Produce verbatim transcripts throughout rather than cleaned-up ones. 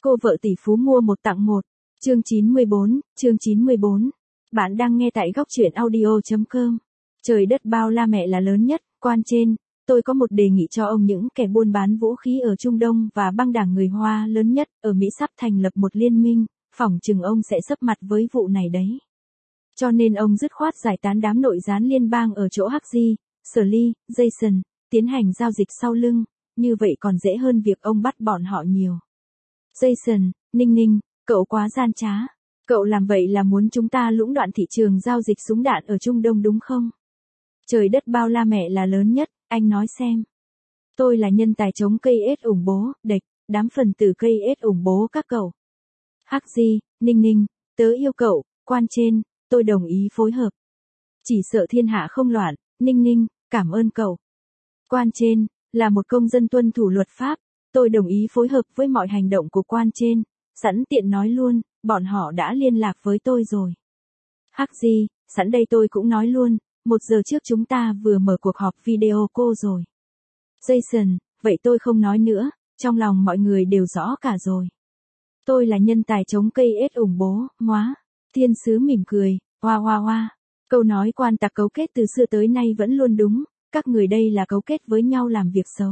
Cô vợ tỷ phú mua một tặng một. Chương chín mươi bốn, chương chín mươi bốn. Bạn đang nghe tại góc truyện audio chấm com. Trời đất bao la mẹ là lớn nhất, quan trên, tôi có một đề nghị cho ông. Những kẻ buôn bán vũ khí ở Trung Đông và băng đảng người Hoa lớn nhất ở Mỹ sắp thành lập một liên minh, phỏng chừng ông sẽ sấp mặt với vụ này đấy. Cho nên ông dứt khoát giải tán đám nội gián liên bang ở chỗ Haji, Lee, Jason, tiến hành giao dịch sau lưng, như vậy còn dễ hơn việc ông bắt bọn họ nhiều. Jason, Ninh Ninh, cậu quá gian trá. Cậu làm vậy là muốn chúng ta lũng đoạn thị trường giao dịch súng đạn ở Trung Đông đúng không? Trời đất bao la mẹ là lớn nhất, anh nói xem. Tôi là nhân tài chống cây ết ủng bố, địch, đám phần tử cây ết ủng bố các cậu. Haji, Ninh Ninh, tớ yêu cậu, quan trên, tôi đồng ý phối hợp. Chỉ sợ thiên hạ không loạn, Ninh Ninh, cảm ơn cậu. Quan trên, là một công dân tuân thủ luật pháp, tôi đồng ý phối hợp với mọi hành động của quan trên, sẵn tiện nói luôn, bọn họ đã liên lạc với tôi rồi. Haji, sẵn đây tôi cũng nói luôn, một giờ trước chúng ta vừa mở cuộc họp video cô rồi. Jason, vậy tôi không nói nữa, trong lòng mọi người đều rõ cả rồi. Tôi là nhân tài chống cây ết ủng bố, móa. Thiên sứ mỉm cười, hoa hoa hoa. Câu nói quan tặc cấu kết từ xưa tới nay vẫn luôn đúng, các người đây là cấu kết với nhau làm việc xấu.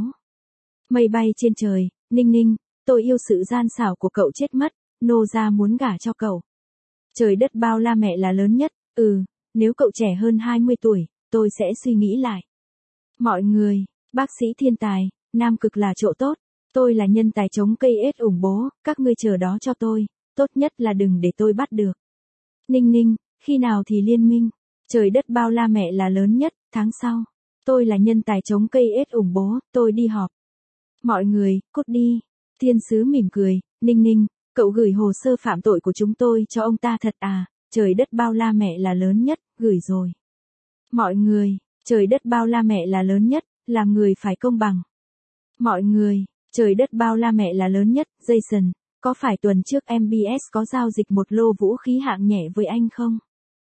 Mây bay trên trời, Ninh Ninh, tôi yêu sự gian xảo của cậu chết mất, nô ra muốn gả cho cậu. Trời đất bao la mẹ là lớn nhất, ừ, nếu cậu trẻ hơn hai mươi tuổi, tôi sẽ suy nghĩ lại. Mọi người, bác sĩ thiên tài, Nam Cực là chỗ tốt, tôi là nhân tài chống cây ết ủng bố, các ngươi chờ đó cho tôi, tốt nhất là đừng để tôi bắt được. Ninh Ninh, khi nào thì liên minh? Trời đất bao la mẹ là lớn nhất, tháng sau. Tôi là nhân tài chống cây ết ủng bố, tôi đi họp. Mọi người, cút đi. Thiên sứ mỉm cười, Ninh Ninh, cậu gửi hồ sơ phạm tội của chúng tôi cho ông ta thật à? Trời đất bao la mẹ là lớn nhất, gửi rồi. Mọi người, trời đất bao la mẹ là lớn nhất, làm người phải công bằng. Mọi người, trời đất bao la mẹ là lớn nhất, Jason, có phải tuần trước em bê ét có giao dịch một lô vũ khí hạng nhẹ với anh không?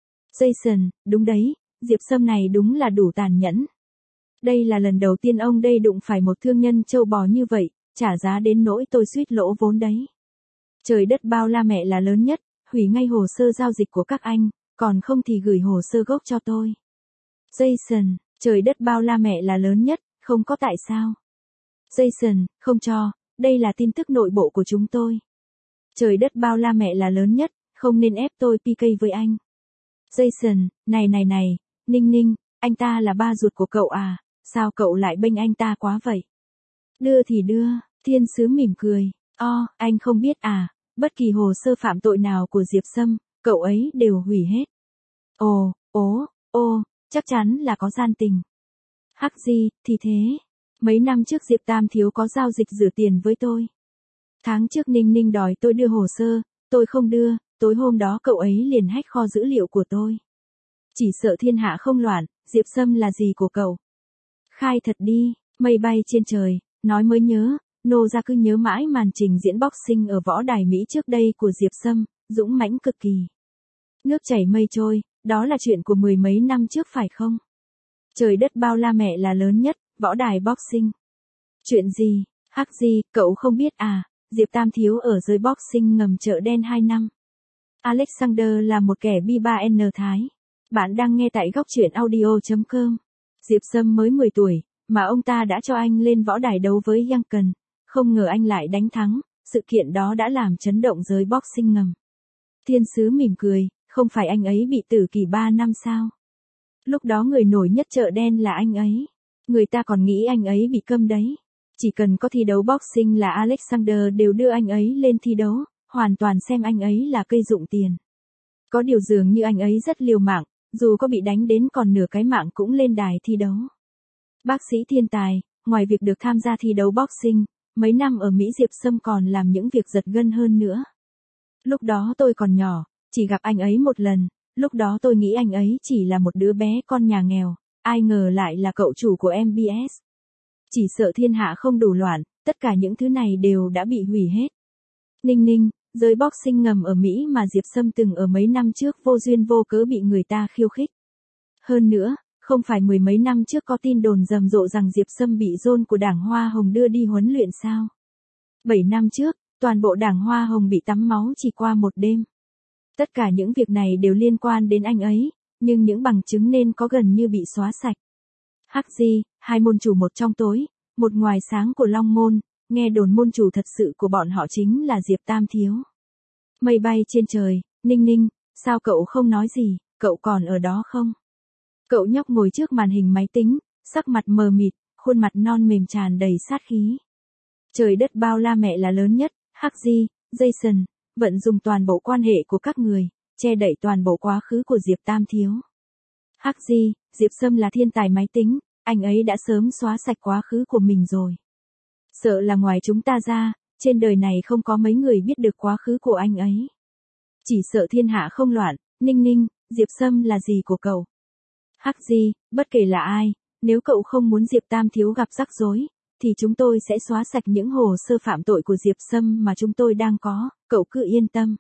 Jason, đúng đấy, Diệp Sâm này đúng là đủ tàn nhẫn. Đây là lần đầu tiên ông đây đụng phải một thương nhân trâu bò như vậy, trả giá đến nỗi tôi suýt lỗ vốn đấy. Trời đất bao la mẹ là lớn nhất, hủy ngay hồ sơ giao dịch của các anh, còn không thì gửi hồ sơ gốc cho tôi. Jason, trời đất bao la mẹ là lớn nhất, không có tại sao. Jason, không cho, đây là tin tức nội bộ của chúng tôi. Trời đất bao la mẹ là lớn nhất, không nên ép tôi pê ca với anh. Jason, này này này, Ninh Ninh, anh ta là ba ruột của cậu à, sao cậu lại bênh anh ta quá vậy? Đưa thì đưa, thiên sứ mỉm cười, o, anh không biết à, bất kỳ hồ sơ phạm tội nào của Diệp Sâm, cậu ấy đều hủy hết. Ồ, ố, ô, chắc chắn là có gian tình. Hắc gì, thì thế. Mấy năm trước Diệp Tam Thiếu có giao dịch rửa tiền với tôi. Tháng trước Ninh Ninh đòi tôi đưa hồ sơ, tôi không đưa, tối hôm đó cậu ấy liền hack kho dữ liệu của tôi. Chỉ sợ thiên hạ không loạn, Diệp Sâm là gì của cậu? Khai thật đi, mây bay trên trời, nói mới nhớ, nô ra cứ nhớ mãi màn trình diễn boxing ở võ đài Mỹ trước đây của Diệp Sâm, dũng mãnh cực kỳ. Nước chảy mây trôi, đó là chuyện của mười mấy năm trước phải không? Trời đất bao la mẹ là lớn nhất, võ đài boxing. Chuyện gì, hắc gì, cậu không biết à, Diệp Tam Thiếu ở giới boxing ngầm chợ đen hai năm. Alexander là một kẻ bi ba N Thái. Bạn đang nghe tại góc truyện audio chấm com. Diệp Sâm mới mười tuổi, mà ông ta đã cho anh lên võ đài đấu với Duncan. Không ngờ anh lại đánh thắng, sự kiện đó đã làm chấn động giới boxing ngầm. Thiên sứ mỉm cười, không phải anh ấy bị tử kỳ ba năm sao? Lúc đó người nổi nhất chợ đen là anh ấy. Người ta còn nghĩ anh ấy bị câm đấy. Chỉ cần có thi đấu boxing là Alexander đều đưa anh ấy lên thi đấu, hoàn toàn xem anh ấy là cây dụng tiền. Có điều dường như anh ấy rất liều mạng, dù có bị đánh đến còn nửa cái mạng cũng lên đài thi đấu. Bác sĩ thiên tài, ngoài việc được tham gia thi đấu boxing, mấy năm ở Mỹ Diệp Sâm còn làm những việc giật gân hơn nữa. Lúc đó tôi còn nhỏ, chỉ gặp anh ấy một lần, lúc đó tôi nghĩ anh ấy chỉ là một đứa bé con nhà nghèo, ai ngờ lại là cậu chủ của em bê ét. Chỉ sợ thiên hạ không đủ loạn, tất cả những thứ này đều đã bị hủy hết. Ninh Ninh, giới boxing ngầm ở Mỹ mà Diệp Sâm từng ở mấy năm trước vô duyên vô cớ bị người ta khiêu khích. Hơn nữa, không phải mười mấy năm trước có tin đồn rầm rộ rằng Diệp Sâm bị John của đảng Hoa Hồng đưa đi huấn luyện sao? Bảy năm trước, toàn bộ đảng Hoa Hồng bị tắm máu chỉ qua một đêm. Tất cả những việc này đều liên quan đến anh ấy, nhưng những bằng chứng nên có gần như bị xóa sạch. Hắc Di, hai môn chủ một trong tối, một ngoài sáng của Long Môn, nghe đồn môn chủ thật sự của bọn họ chính là Diệp Tam Thiếu. Mây bay trên trời, Ninh Ninh, sao cậu không nói gì, cậu còn ở đó không? Cậu nhóc ngồi trước màn hình máy tính, sắc mặt mờ mịt, khuôn mặt non mềm tràn đầy sát khí. Trời đất bao la mẹ là lớn nhất, Hắc Di, Jason, vận dùng toàn bộ quan hệ của các người, che đậy toàn bộ quá khứ của Diệp Tam Thiếu. Hắc Di, Diệp Sâm là thiên tài máy tính, anh ấy đã sớm xóa sạch quá khứ của mình rồi. Sợ là ngoài chúng ta ra, trên đời này không có mấy người biết được quá khứ của anh ấy. Chỉ sợ thiên hạ không loạn, Ninh Ninh, Diệp Sâm là gì của cậu? Hắc Di, bất kể là ai, nếu cậu không muốn Diệp Tam Thiếu gặp rắc rối, thì chúng tôi sẽ xóa sạch những hồ sơ phạm tội của Diệp Sâm mà chúng tôi đang có, cậu cứ yên tâm.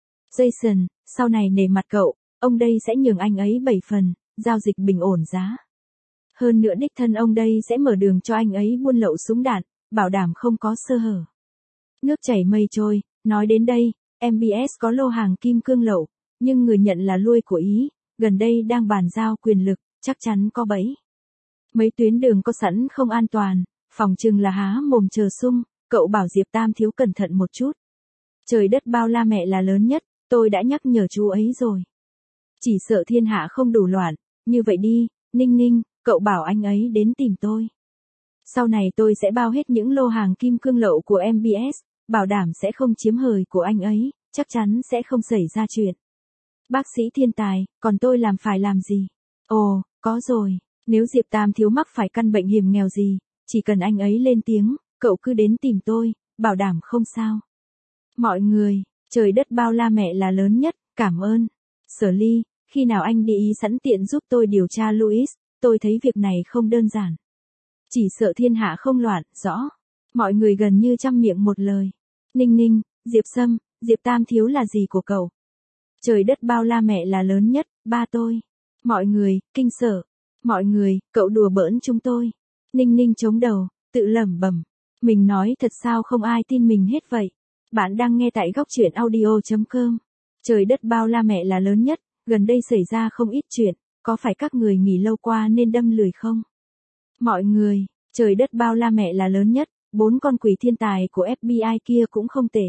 Jason, sau này nể mặt cậu, ông đây sẽ nhường anh ấy bảy phần, giao dịch bình ổn giá. Hơn nữa đích thân ông đây sẽ mở đường cho anh ấy buôn lậu súng đạn, bảo đảm không có sơ hở. Nước chảy mây trôi, nói đến đây, em bê ét có lô hàng kim cương lậu, nhưng người nhận là lui của Ý, gần đây đang bàn giao quyền lực, chắc chắn có bẫy. Mấy tuyến đường có sẵn không an toàn, phòng chừng là há mồm chờ sung, cậu bảo Diệp Tam Thiếu cẩn thận một chút. Trời đất bao la mẹ là lớn nhất, tôi đã nhắc nhở chú ấy rồi. Chỉ sợ thiên hạ không đủ loạn, như vậy đi, Ninh Ninh, cậu bảo anh ấy đến tìm tôi. Sau này tôi sẽ bao hết những lô hàng kim cương lậu của em bê ét, bảo đảm sẽ không chiếm hời của anh ấy, chắc chắn sẽ không xảy ra chuyện. Bác sĩ thiên tài, còn tôi làm phải làm gì? Ồ, có rồi, nếu Diệp Tam Thiếu mắc phải căn bệnh hiểm nghèo gì, chỉ cần anh ấy lên tiếng, cậu cứ đến tìm tôi, bảo đảm không sao. Mọi người, trời đất bao la mẹ là lớn nhất, cảm ơn. Sở Ly, khi nào anh đi Ý sẵn tiện giúp tôi điều tra Louis, tôi thấy việc này không đơn giản. Chỉ sợ thiên hạ không loạn, rõ. Mọi người gần như trăm miệng một lời. Ninh Ninh, Diệp Sâm, Diệp Tam Thiếu là gì của cậu? Trời đất bao la mẹ là lớn nhất, ba tôi. Mọi người, kinh sợ. Mọi người, cậu đùa bỡn chúng tôi. Ninh Ninh chống đầu, tự lẩm bẩm. Mình nói thật sao không ai tin mình hết vậy. Bạn đang nghe tại góc truyện audio chấm com. Trời đất bao la mẹ là lớn nhất, gần đây xảy ra không ít chuyện, có phải các người nghỉ lâu qua nên đâm lười không? Mọi người, trời đất bao la mẹ là lớn nhất, bốn con quỷ thiên tài của ép bê i kia cũng không tệ.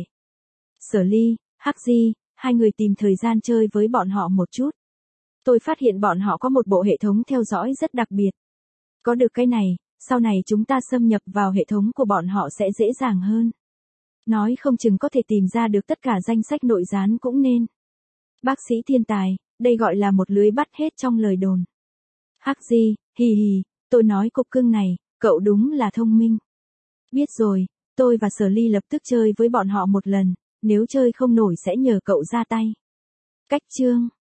Sở Ly, Hắc Di, hai người tìm thời gian chơi với bọn họ một chút. Tôi phát hiện bọn họ có một bộ hệ thống theo dõi rất đặc biệt. Có được cái này, sau này chúng ta xâm nhập vào hệ thống của bọn họ sẽ dễ dàng hơn. Nói không chừng có thể tìm ra được tất cả danh sách nội gián cũng nên. Bác sĩ thiên tài, đây gọi là một lưới bắt hết trong lời đồn. Hắc Di, hì hì, tôi nói cục cưng này, cậu đúng là thông minh. Biết rồi, tôi và Sở Ly lập tức chơi với bọn họ một lần, nếu chơi không nổi sẽ nhờ cậu ra tay. Cách chương